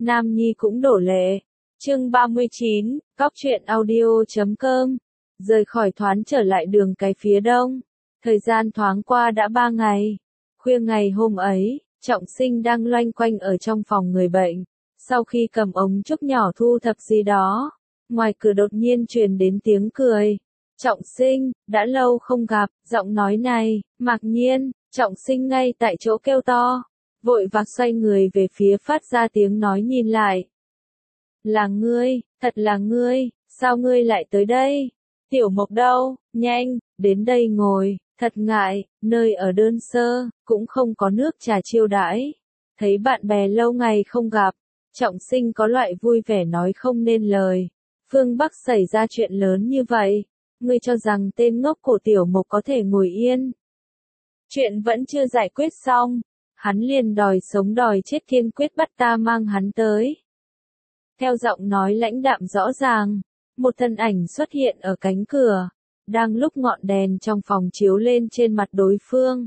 Nam Nhi cũng đổ lệ. Chương 39, Cóc truyện audio.com. Rời khỏi Thoán trở lại đường cái phía đông. Thời gian thoáng qua đã 3 ngày. Khuya ngày hôm ấy, Trọng Sinh đang loanh quanh ở trong phòng người bệnh. Sau khi cầm ống trúc nhỏ thu thập gì đó, ngoài cửa đột nhiên truyền đến tiếng cười. Trọng Sinh, đã lâu không gặp, giọng nói này, ngạc nhiên, Trọng Sinh ngay tại chỗ kêu to. Vội vàng xoay người về phía phát ra tiếng nói nhìn lại. Là ngươi, thật là ngươi, sao ngươi lại tới đây? Tiểu Mộc đâu, nhanh, đến đây ngồi, thật ngại, nơi ở đơn sơ, cũng không có nước trà chiêu đãi. Thấy bạn bè lâu ngày không gặp, Trọng Sinh có loại vui vẻ nói không nên lời. Phương Bắc xảy ra chuyện lớn như vậy, ngươi cho rằng tên ngốc của Tiểu Mộc có thể ngồi yên. Chuyện vẫn chưa giải quyết xong, hắn liền đòi sống đòi chết kiên quyết bắt ta mang hắn tới. Theo giọng nói lãnh đạm rõ ràng, một thân ảnh xuất hiện ở cánh cửa, đang lúc ngọn đèn trong phòng chiếu lên trên mặt đối phương.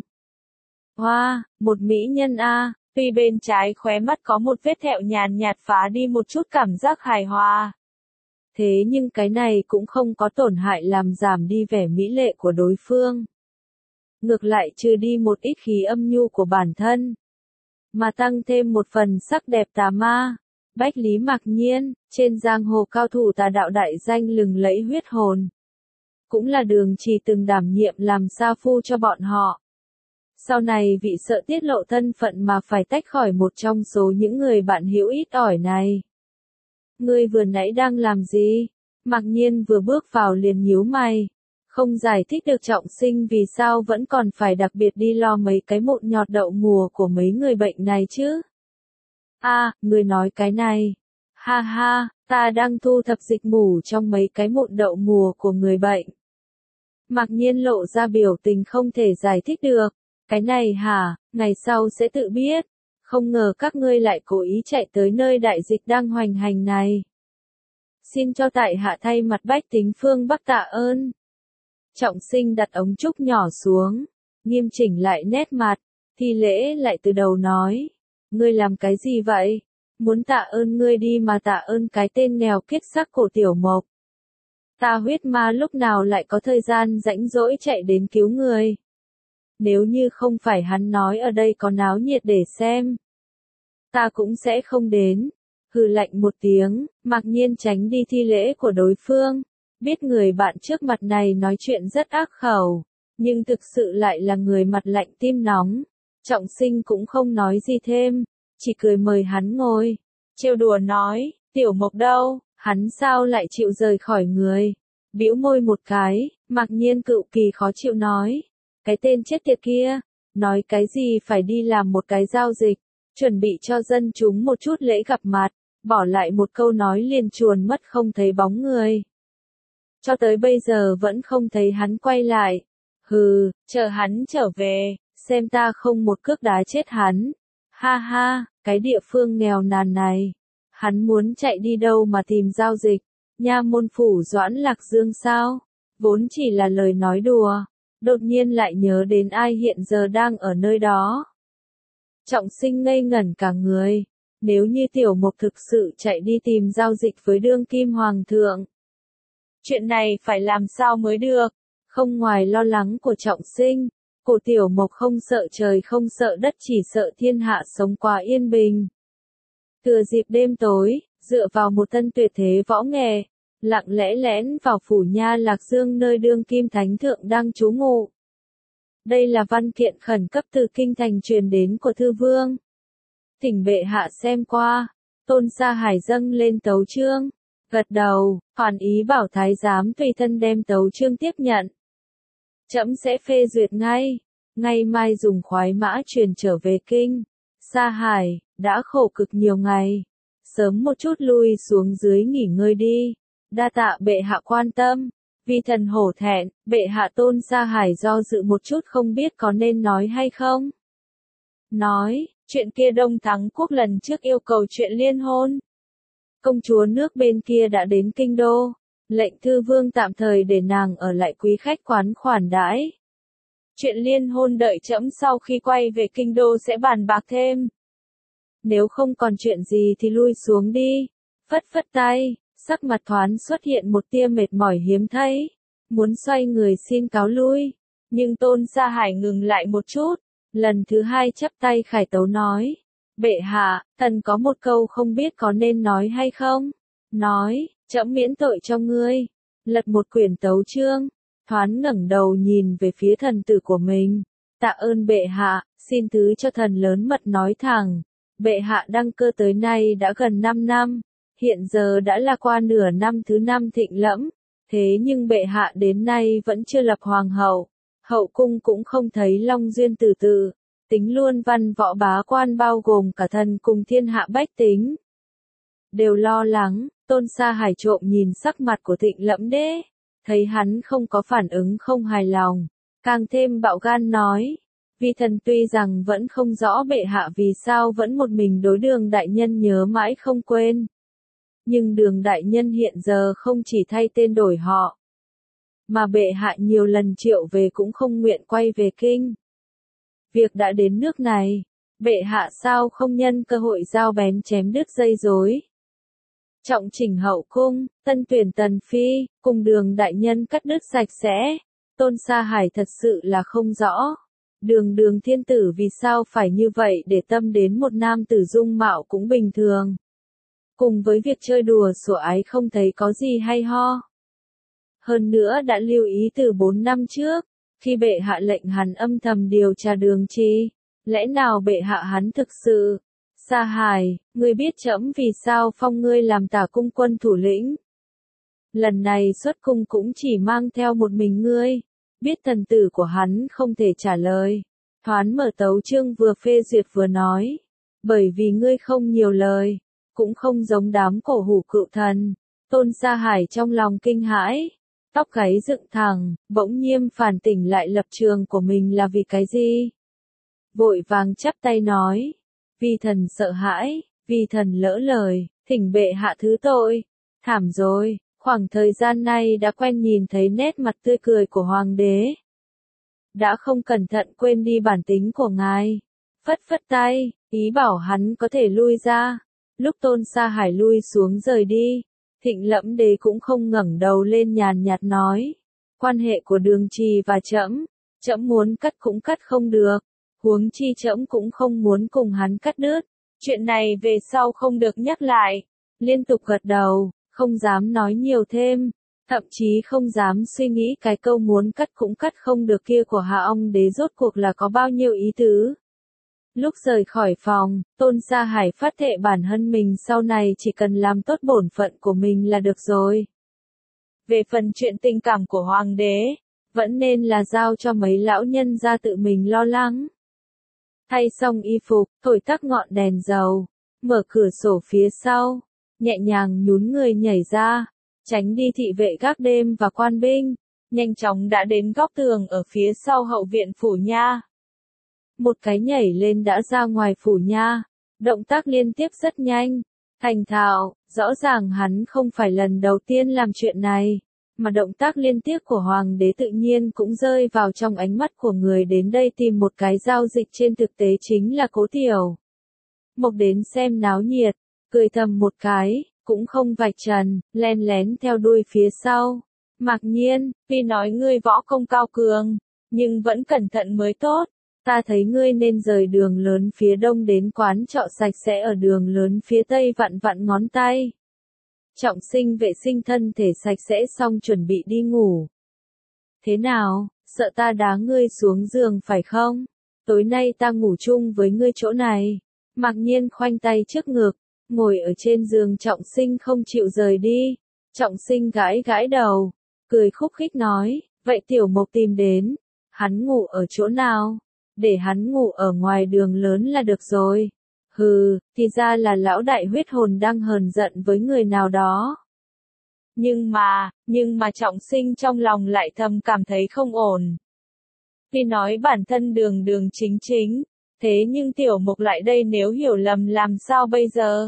Hoa, một mỹ nhân a, tuy bên trái khóe mắt có một vết thẹo nhàn nhạt phá đi một chút cảm giác hài hòa. Thế nhưng cái này cũng không có tổn hại làm giảm đi vẻ mỹ lệ của đối phương. Ngược lại trừ đi một ít khí âm nhu của bản thân, mà tăng thêm một phần sắc đẹp tà ma. Bách Lý Mạc Nhiên, trên giang hồ cao thủ tà đạo đại danh lừng lẫy huyết hồn. Cũng là Đường Trì từng đảm nhiệm làm sa phu cho bọn họ. Sau này vì sợ tiết lộ thân phận mà phải tách khỏi một trong số những người bạn hữu ít ỏi này. Ngươi vừa nãy đang làm gì? Mạc Nhiên vừa bước vào liền nhíu mày. Không giải thích được Trọng Sinh vì sao vẫn còn phải đặc biệt đi lo mấy cái mụn nhọt đậu mùa của mấy người bệnh này chứ. Người nói cái này. Ha ha, ta đang thu thập dịch mủ trong mấy cái mụn đậu mùa của người bệnh. Mạc Nhiên lộ ra biểu tình không thể giải thích được. Cái này hả, ngày sau sẽ tự biết. Không ngờ các ngươi lại cố ý chạy tới nơi đại dịch đang hoành hành này. Xin cho tại hạ thay mặt bách tính phương Bắc tạ ơn. Trọng Sinh đặt ống trúc nhỏ xuống, nghiêm chỉnh lại nét mặt, thi lễ lại từ đầu nói. Ngươi làm cái gì vậy? Muốn tạ ơn ngươi đi mà tạ ơn cái tên nghèo kiết xác của Tiểu Mộc. Ta huyết ma lúc nào lại có thời gian rãnh rỗi chạy đến cứu người. Nếu như không phải hắn nói ở đây có náo nhiệt để xem, ta cũng sẽ không đến. Hừ lạnh một tiếng, Mạc Nhiên tránh đi thi lễ của đối phương. Biết người bạn trước mặt này nói chuyện rất ác khẩu, nhưng thực sự lại là người mặt lạnh tim nóng. Trọng Sinh cũng không nói gì thêm, chỉ cười mời hắn ngồi. Trêu đùa nói, Tiểu Mộc đâu, hắn sao lại chịu rời khỏi người. Bĩu môi một cái, Mạc Nhiên cựu kỳ khó chịu nói. Cái tên chết tiệt kia, nói cái gì phải đi làm một cái giao dịch, chuẩn bị cho dân chúng một chút lễ gặp mặt, bỏ lại một câu nói liền chuồn mất không thấy bóng người. Cho tới bây giờ vẫn không thấy hắn quay lại. Hừ, chờ hắn trở về, xem ta không một cước đá chết hắn. Ha ha, cái địa phương nghèo nàn này. Hắn muốn chạy đi đâu mà tìm giao dịch? Nha môn phủ Doãn Lạc Dương sao? Vốn chỉ là lời nói đùa. Đột nhiên lại nhớ đến ai hiện giờ đang ở nơi đó. Trọng Sinh ngây ngẩn cả người. Nếu như Tiểu Mộc thực sự chạy đi tìm giao dịch với đương kim hoàng thượng, chuyện này phải làm sao mới được? Không ngoài lo lắng của Trọng Sinh, cổ Tiểu Mộc không sợ trời không sợ đất chỉ sợ thiên hạ sống quá yên bình. Thừa dịp đêm tối, dựa vào một thân tuyệt thế võ nghệ, lặng lẽ lén vào phủ Nha Lạc Dương nơi đương kim thánh thượng đang trú ngụ. Đây là văn kiện khẩn cấp từ kinh thành truyền đến của thư vương. Thỉnh bệ hạ xem qua. Tôn Sa Hải dâng lên tấu chương, gật đầu, hoàn ý bảo thái giám tùy thân đem tấu chương tiếp nhận. Trẫm sẽ phê duyệt ngay, ngày mai dùng khoái mã truyền trở về kinh. Sa Hải, đã khổ cực nhiều ngày, sớm một chút lui xuống dưới nghỉ ngơi đi. Đa tạ bệ hạ quan tâm, vì thần hổ thẹn, bệ hạ. Tôn Sa Hải do dự một chút không biết có nên nói hay không. Nói, chuyện kia Đông Thắng Quốc lần trước yêu cầu chuyện liên hôn. Công chúa nước bên kia đã đến kinh đô, lệnh thư vương tạm thời để nàng ở lại quý khách quán khoản đãi. Chuyện liên hôn đợi trẫm sau khi quay về kinh đô sẽ bàn bạc thêm. Nếu không còn chuyện gì thì lui xuống đi. Phất phất tay, sắc mặt Thoán xuất hiện một tia mệt mỏi hiếm thấy. Muốn xoay người xin cáo lui. Nhưng Tôn Sa Hải ngừng lại một chút. Lần thứ hai chắp tay khải tấu nói. Bệ hạ, thần có một câu không biết có nên nói hay không? Nói, trẫm miễn tội cho ngươi. Lật một quyển tấu chương. Thoán ngẩng đầu nhìn về phía thần tử của mình. Tạ ơn bệ hạ, xin thứ cho thần lớn mật nói thẳng. Bệ hạ đăng cơ tới nay đã gần 5 năm. Hiện giờ đã là qua nửa năm thứ 5 thịnh lẫm. Thế nhưng bệ hạ đến nay vẫn chưa lập hoàng hậu. Hậu cung cũng không thấy long duyên từ từ. Tính luôn văn võ bá quan bao gồm cả thần cùng thiên hạ bách tính. Đều lo lắng, Tôn Sa Hải trộm nhìn sắc mặt của Thịnh Lẫm Đế. Thấy hắn không có phản ứng không hài lòng. Càng thêm bạo gan nói. Vi thần tuy rằng vẫn không rõ bệ hạ vì sao vẫn một mình đối Đường đại nhân nhớ mãi không quên. Nhưng Đường đại nhân hiện giờ không chỉ thay tên đổi họ. Mà bệ hạ nhiều lần triệu về cũng không nguyện quay về kinh. Việc đã đến nước này, bệ hạ sao không nhân cơ hội dao bén chém đứt dây rối. Trọng chỉnh hậu cung, tân tuyển tần phi, cùng Đường đại nhân cắt đứt sạch sẽ. Tôn Sa Hải thật sự là không rõ. Đường thiên tử vì sao phải như vậy để tâm đến một nam tử dung mạo cũng bình thường. Cùng với việc chơi đùa sủa ái không thấy có gì hay ho. Hơn nữa đã lưu ý từ 4 năm trước, khi bệ hạ lệnh hắn âm thầm điều tra Đường Chi, lẽ nào bệ hạ hắn thực sự? Sa Hải, ngươi biết trẫm vì sao phong ngươi làm Tả cung quân thủ lĩnh? Lần này xuất cung cũng chỉ mang theo một mình ngươi. Biết thần tử của hắn không thể trả lời. Thoán mở tấu chương vừa phê duyệt vừa nói. Bởi vì ngươi không nhiều lời, cũng không giống đám cổ hủ cựu thần. Tôn Sa Hải trong lòng kinh hãi. Tóc gáy dựng thẳng, bỗng nhiên phản tỉnh lại lập trường của mình là vì cái gì? Vội vàng chắp tay nói. Vì thần sợ hãi, vì thần lỡ lời, thỉnh bệ hạ thứ tội. Thảm rồi, khoảng thời gian này đã quen nhìn thấy nét mặt tươi cười của hoàng đế. Đã không cẩn thận quên đi bản tính của ngài. Phất phất tay, ý bảo hắn có thể lui ra. Lúc Tôn Sa Hải lui xuống rời đi, Thịnh Lẫm Đế cũng không ngẩng đầu lên nhàn nhạt nói. Quan hệ của Đường Trì và trẫm muốn cắt cũng cắt không được. Huống chi trẫm cũng không muốn cùng hắn cắt đứt. Chuyện này về sau không được nhắc lại. Liên tục gật đầu, không dám nói nhiều thêm. Thậm chí không dám suy nghĩ cái câu muốn cắt cũng cắt không được kia của Hạ Ong Đế rốt cuộc là có bao nhiêu ý tứ. Lúc rời khỏi phòng, Tôn Sa Hải phát thệ bản thân mình sau này chỉ cần làm tốt bổn phận của mình là được rồi. Về phần chuyện tình cảm của hoàng đế, vẫn nên là giao cho mấy lão nhân ra tự mình lo lắng. Thay xong y phục, thổi tắt ngọn đèn dầu, mở cửa sổ phía sau, nhẹ nhàng nhún người nhảy ra, tránh đi thị vệ gác đêm và quan binh, nhanh chóng đã đến góc tường ở phía sau hậu viện phủ nha. Một cái nhảy lên đã ra ngoài phủ nha, động tác liên tiếp rất nhanh, thành thạo, rõ ràng hắn không phải lần đầu tiên làm chuyện này, mà động tác liên tiếp của hoàng đế tự nhiên cũng rơi vào trong ánh mắt của người đến đây tìm một cái giao dịch trên thực tế chính là Cố Tiểu. Mộc đến xem náo nhiệt, cười thầm một cái, cũng không vạch trần, len lén theo đuôi phía sau. Mạc Nhiên, tuy nói ngươi võ công cao cường, nhưng vẫn cẩn thận mới tốt. Ta thấy ngươi nên rời đường lớn phía đông đến quán trọ sạch sẽ ở đường lớn phía tây vặn vặn ngón tay. Trọng Sinh vệ sinh thân thể sạch sẽ xong chuẩn bị đi ngủ. Thế nào, sợ ta đá ngươi xuống giường phải không? Tối nay ta ngủ chung với ngươi chỗ này. Mạc Nhiên khoanh tay trước ngực, ngồi ở trên giường Trọng Sinh không chịu rời đi. Trọng Sinh gãi gãi đầu, cười khúc khích nói, vậy Tiểu Mộc tìm đến, hắn ngủ ở chỗ nào? Để hắn ngủ ở ngoài đường lớn là được rồi. Hừ, thì ra là lão đại huyết hồn đang hờn giận với người nào đó. Nhưng mà Trọng Sinh trong lòng lại thầm cảm thấy không ổn. Tuy nói bản thân đường chính, thế nhưng Tiểu Mộc lại đây nếu hiểu lầm làm sao bây giờ?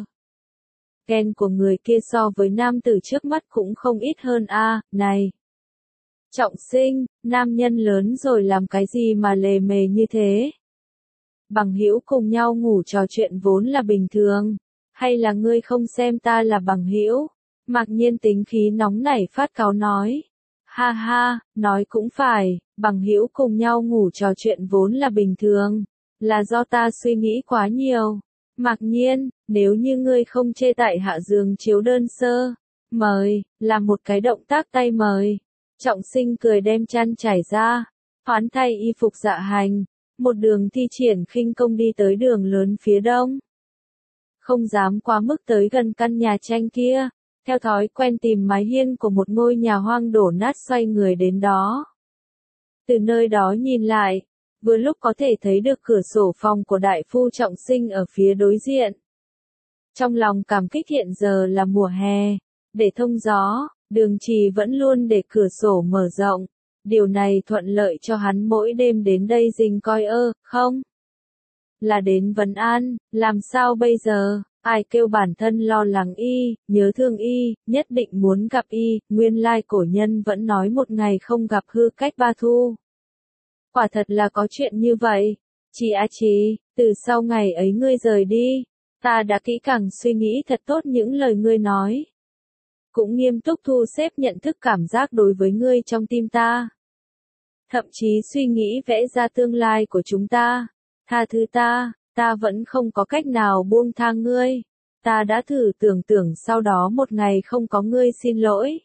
Ghen của người kia so với nam tử trước mắt cũng không ít hơn a, này. Trọng Sinh, nam nhân lớn rồi làm cái gì mà lề mề như thế? Bằng hữu cùng nhau ngủ trò chuyện vốn là bình thường. Hay là ngươi không xem ta là bằng hữu? Mạc Nhiên tính khí nóng nảy phát cáu nói. Ha ha, nói cũng phải, bằng hữu cùng nhau ngủ trò chuyện vốn là bình thường. Là do ta suy nghĩ quá nhiều. Mạc Nhiên, nếu như ngươi không chê tại hạ giường chiếu đơn sơ, mời, làm một cái động tác tay mời. Trọng Sinh cười đem chăn trải ra, hoán thay y phục dạ hành, một đường thi triển khinh công đi tới đường lớn phía đông. Không dám quá mức tới gần căn nhà tranh kia, theo thói quen tìm mái hiên của một ngôi nhà hoang đổ nát xoay người đến đó. Từ nơi đó nhìn lại, vừa lúc có thể thấy được cửa sổ phòng của đại phu Trọng Sinh ở phía đối diện. Trong lòng cảm kích hiện giờ là mùa hè, để thông gió, Đường Trì vẫn luôn để cửa sổ mở rộng, điều này thuận lợi cho hắn mỗi đêm đến đây dình coi không? Là đến vấn an, làm sao bây giờ, ai kêu bản thân lo lắng y, nhớ thương y, nhất định muốn gặp y, nguyên lai cổ nhân vẫn nói một ngày không gặp hư cách ba thu. Quả thật là có chuyện như vậy. Chị, từ sau ngày ấy ngươi rời đi, ta đã kỹ càng suy nghĩ thật tốt những lời ngươi nói. Cũng nghiêm túc thu xếp nhận thức cảm giác đối với ngươi trong tim ta. Thậm chí suy nghĩ vẽ ra tương lai của chúng ta. Tha thứ ta vẫn không có cách nào buông tha ngươi. Ta đã thử tưởng tượng sau đó một ngày không có ngươi xin lỗi.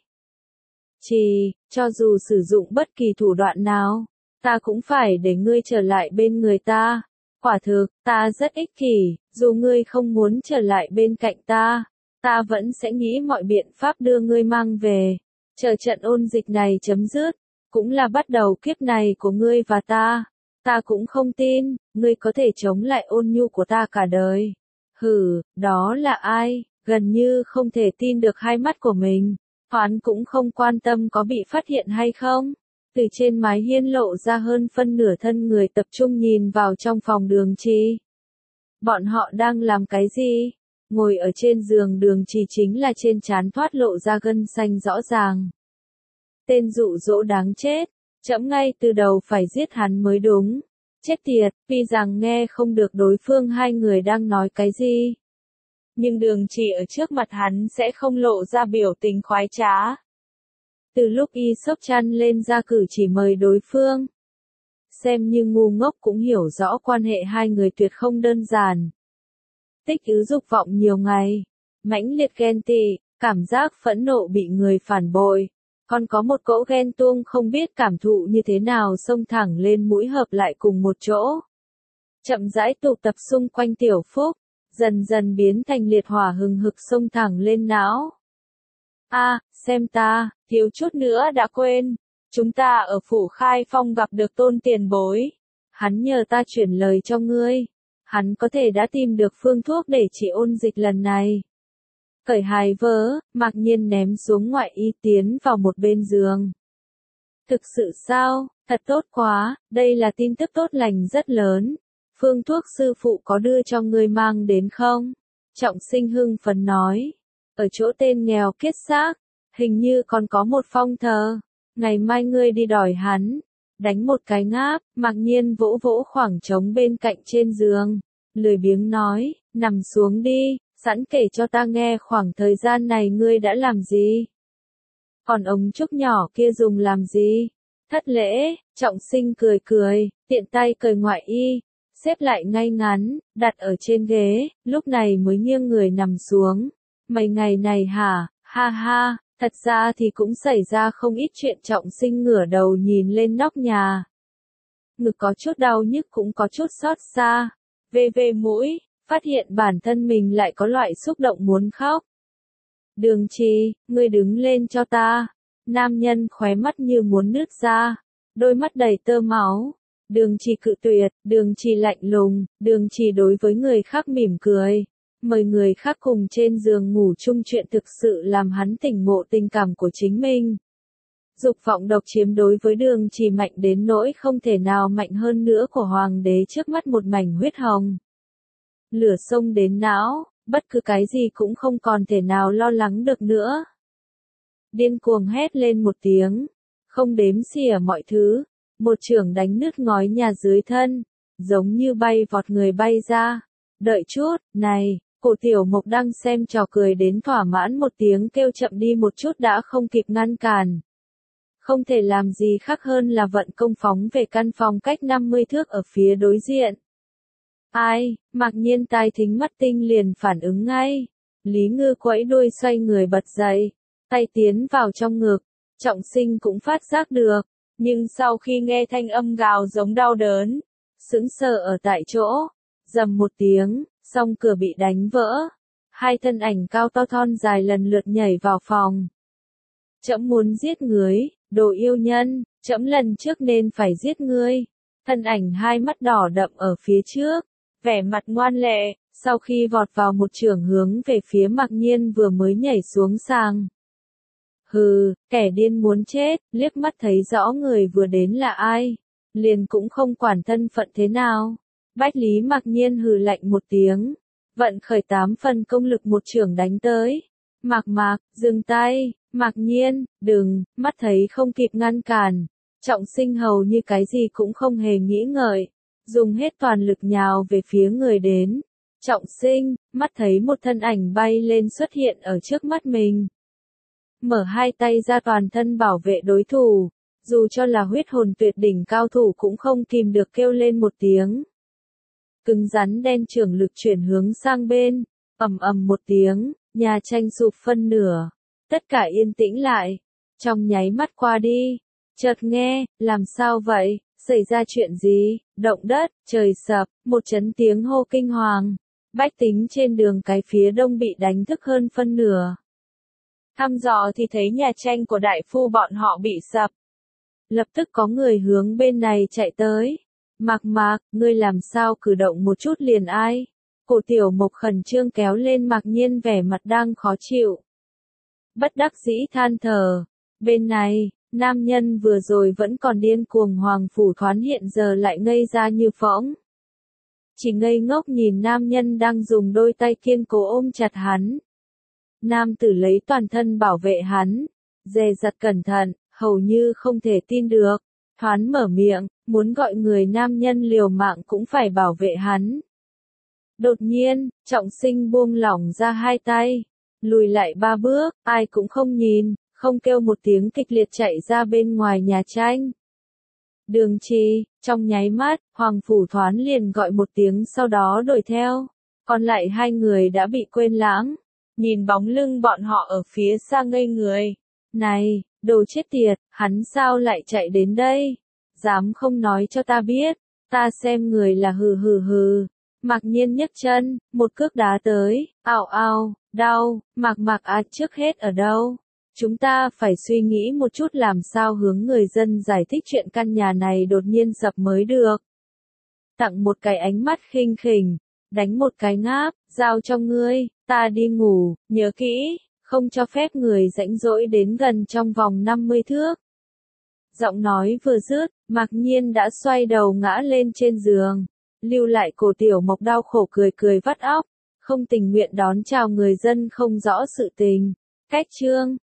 Cho dù sử dụng bất kỳ thủ đoạn nào, ta cũng phải để ngươi trở lại bên người ta. Quả thực, ta rất ích kỷ, dù ngươi không muốn trở lại bên cạnh ta, ta vẫn sẽ nghĩ mọi biện pháp đưa ngươi mang về. Chờ trận ôn dịch này chấm dứt, cũng là bắt đầu kiếp này của ngươi và ta. Ta cũng không tin, ngươi có thể chống lại ôn nhu của ta cả đời. Đó là ai? Gần như không thể tin được hai mắt của mình. Hoán cũng không quan tâm có bị phát hiện hay không. Từ trên mái hiên lộ ra hơn phân nửa thân người tập trung nhìn vào trong phòng Đường Trì. Bọn họ đang làm cái gì? Ngồi ở trên giường Đường Trì chính là trên trán thoát lộ ra gân xanh rõ ràng. Tên dụ dỗ đáng chết, trẫm ngay từ đầu phải giết hắn mới đúng. Chết tiệt, vì rằng nghe không được đối phương hai người đang nói cái gì. Nhưng Đường Trì ở trước mặt hắn sẽ không lộ ra biểu tình khoái trá. Từ lúc y xốc chăn lên ra cử chỉ mời đối phương. Xem như ngu ngốc cũng hiểu rõ quan hệ hai người tuyệt không đơn giản. Tích ứ dục vọng nhiều ngày, mãnh liệt ghen tị, cảm giác phẫn nộ bị người phản bội. Còn có một cỗ ghen tuông không biết cảm thụ như thế nào xông thẳng lên mũi hợp lại cùng một chỗ. Chậm rãi tụ tập xung quanh Tiểu Phúc, dần dần biến thành liệt hỏa hừng hực xông thẳng lên não. Xem ta, thiếu chút nữa đã quên. Chúng ta ở phủ Khai Phong gặp được Tôn tiền bối. Hắn nhờ ta chuyển lời cho ngươi. Hắn có thể đã tìm được phương thuốc để trị ôn dịch lần này. Cởi hài vớ, Mạc Nhiên ném xuống ngoại y tiến vào một bên giường. Thực sự sao, thật tốt quá, đây là tin tức tốt lành rất lớn. Phương thuốc sư phụ có đưa cho ngươi mang đến không? Trọng Sinh hưng phấn nói. Ở chỗ tên nghèo kiết xác, hình như còn có một phong thờ. Ngày mai ngươi đi đòi hắn. Đánh một cái ngáp, Mạc Nhiên vỗ vỗ khoảng trống bên cạnh trên giường. Lười biếng nói, nằm xuống đi, sẵn kể cho ta nghe khoảng thời gian này ngươi đã làm gì. Còn ống trúc nhỏ kia dùng làm gì? Thất lễ, Trọng Sinh cười, tiện tay cởi ngoại y, xếp lại ngay ngắn, đặt ở trên ghế, lúc này mới nghiêng người nằm xuống. Mấy ngày này hả, ha, thật ra thì cũng xảy ra không ít chuyện. Trọng Sinh ngửa đầu nhìn lên nóc nhà. Ngực có chút đau nhức cũng có chút xót xa. Về mũi, phát hiện bản thân mình lại có loại xúc động muốn khóc. Đường Trì, ngươi đứng lên cho ta. Nam nhân khóe mắt như muốn nứt ra, đôi mắt đầy tơ máu. Đường Trì cự tuyệt, Đường Trì lạnh lùng, Đường Trì đối với người khác mỉm cười. Mời người khác cùng trên giường ngủ chung chuyện thực sự làm hắn tỉnh ngộ tình cảm của chính mình. Dục vọng độc chiếm đối với Đường Trì mạnh đến nỗi không thể nào mạnh hơn nữa của hoàng đế trước mắt một mảnh huyết hồng. Lửa xông đến não, bất cứ cái gì cũng không còn thể nào lo lắng được nữa. Điên cuồng hét lên một tiếng, không đếm xỉa mọi thứ, một chưởng đánh nứt ngói nhà dưới thân, giống như bay vọt người bay ra. Đợi chút, này, cổ Tiểu Mộc đang xem trò cười đến thỏa mãn một tiếng kêu chậm đi một chút đã không kịp ngăn cản. Không thể làm gì khác hơn là vận công phóng về căn phòng cách 50 thước ở phía đối diện. Ai, Mạc Nhiên tai thính mắt tinh liền phản ứng ngay. Lý Ngư quẫy đuôi xoay người bật dậy, tay tiến vào trong ngực, Trọng Sinh cũng phát giác được, nhưng sau khi nghe thanh âm gào giống đau đớn, sững sờ ở tại chỗ, rầm một tiếng, song cửa bị đánh vỡ. Hai thân ảnh cao to thon dài lần lượt nhảy vào phòng. Trẫm muốn giết ngươi, đồ yêu nhân, trẫm lần trước nên phải giết ngươi. Thân ảnh hai mắt đỏ đậm ở phía trước, vẻ mặt ngoan lệ, sau khi vọt vào một chưởng hướng về phía Mạc Nhiên vừa mới nhảy xuống sàng. Hừ, kẻ điên muốn chết, liếc mắt thấy rõ người vừa đến là ai, liền cũng không quản thân phận thế nào. Bách Lý Mạc Nhiên hừ lạnh một tiếng, vận khởi 8 phần công lực một chưởng đánh tới. Mạc, dừng tay, Mạc Nhiên, đừng, mắt thấy không kịp ngăn cản. Trọng Sinh hầu như cái gì cũng không hề nghĩ ngợi, dùng hết toàn lực nhào về phía người đến. Trọng Sinh, mắt thấy một thân ảnh bay lên xuất hiện ở trước mắt mình. Mở hai tay ra toàn thân bảo vệ đối thủ, dù cho là huyết hồn tuyệt đỉnh cao thủ cũng không kìm được kêu lên một tiếng. Cứng rắn đen chưởng lực chuyển hướng sang bên, ầm ầm một tiếng, nhà tranh sụp phân nửa, tất cả yên tĩnh lại, trong nháy mắt qua đi, chợt nghe, làm sao vậy, xảy ra chuyện gì, động đất, trời sập, một chấn tiếng hô kinh hoàng, bách tính trên đường cái phía đông bị đánh thức hơn phân nửa. Thăm dò thì thấy nhà tranh của đại phu bọn họ bị sập. Lập tức có người hướng bên này chạy tới. Mạc, ngươi làm sao cử động một chút liền ai? Cổ Tiểu Mộc khẩn trương kéo lên Mạc Nhiên vẻ mặt đang khó chịu. Bất đắc dĩ than thở. Bên này, nam nhân vừa rồi vẫn còn điên cuồng Hoàng Phủ Thoán hiện giờ lại ngây ra như phỗng. Chỉ ngây ngốc nhìn nam nhân đang dùng đôi tay kiên cố ôm chặt hắn. Nam tử lấy toàn thân bảo vệ hắn, dè dặt cẩn thận, hầu như không thể tin được. Thoán mở miệng, muốn gọi người nam nhân liều mạng cũng phải bảo vệ hắn. Đột nhiên, Trọng Sinh buông lỏng ra hai tay, lùi lại 3 bước, ai cũng không nhìn, không kêu một tiếng kịch liệt chạy ra bên ngoài nhà tranh. Đường Trì, trong nháy mắt, Hoàng Phủ Thoán liền gọi một tiếng sau đó đuổi theo. Còn lại hai người đã bị quên lãng. Nhìn bóng lưng bọn họ ở phía xa ngây người. Này, đồ chết tiệt, hắn sao lại chạy đến đây? Dám không nói cho ta biết, ta xem người là hừ. Mạc Nhiên nhấc chân, một cước đá tới, ao, đau, Mạc trước hết ở đâu? Chúng ta phải suy nghĩ một chút làm sao hướng người dân giải thích chuyện căn nhà này đột nhiên sập mới được. Tặng một cái ánh mắt khinh khỉnh, đánh một cái ngáp, giao cho ngươi, ta đi ngủ, nhớ kỹ, không cho phép người rãnh rỗi đến gần trong vòng 50 thước. Giọng nói vừa dứt, Mạc Nhiên đã xoay đầu ngã lên trên giường, lưu lại Cổ Tiểu Mộc đau khổ cười vắt óc, không tình nguyện đón chào người dân không rõ sự tình. Cách chương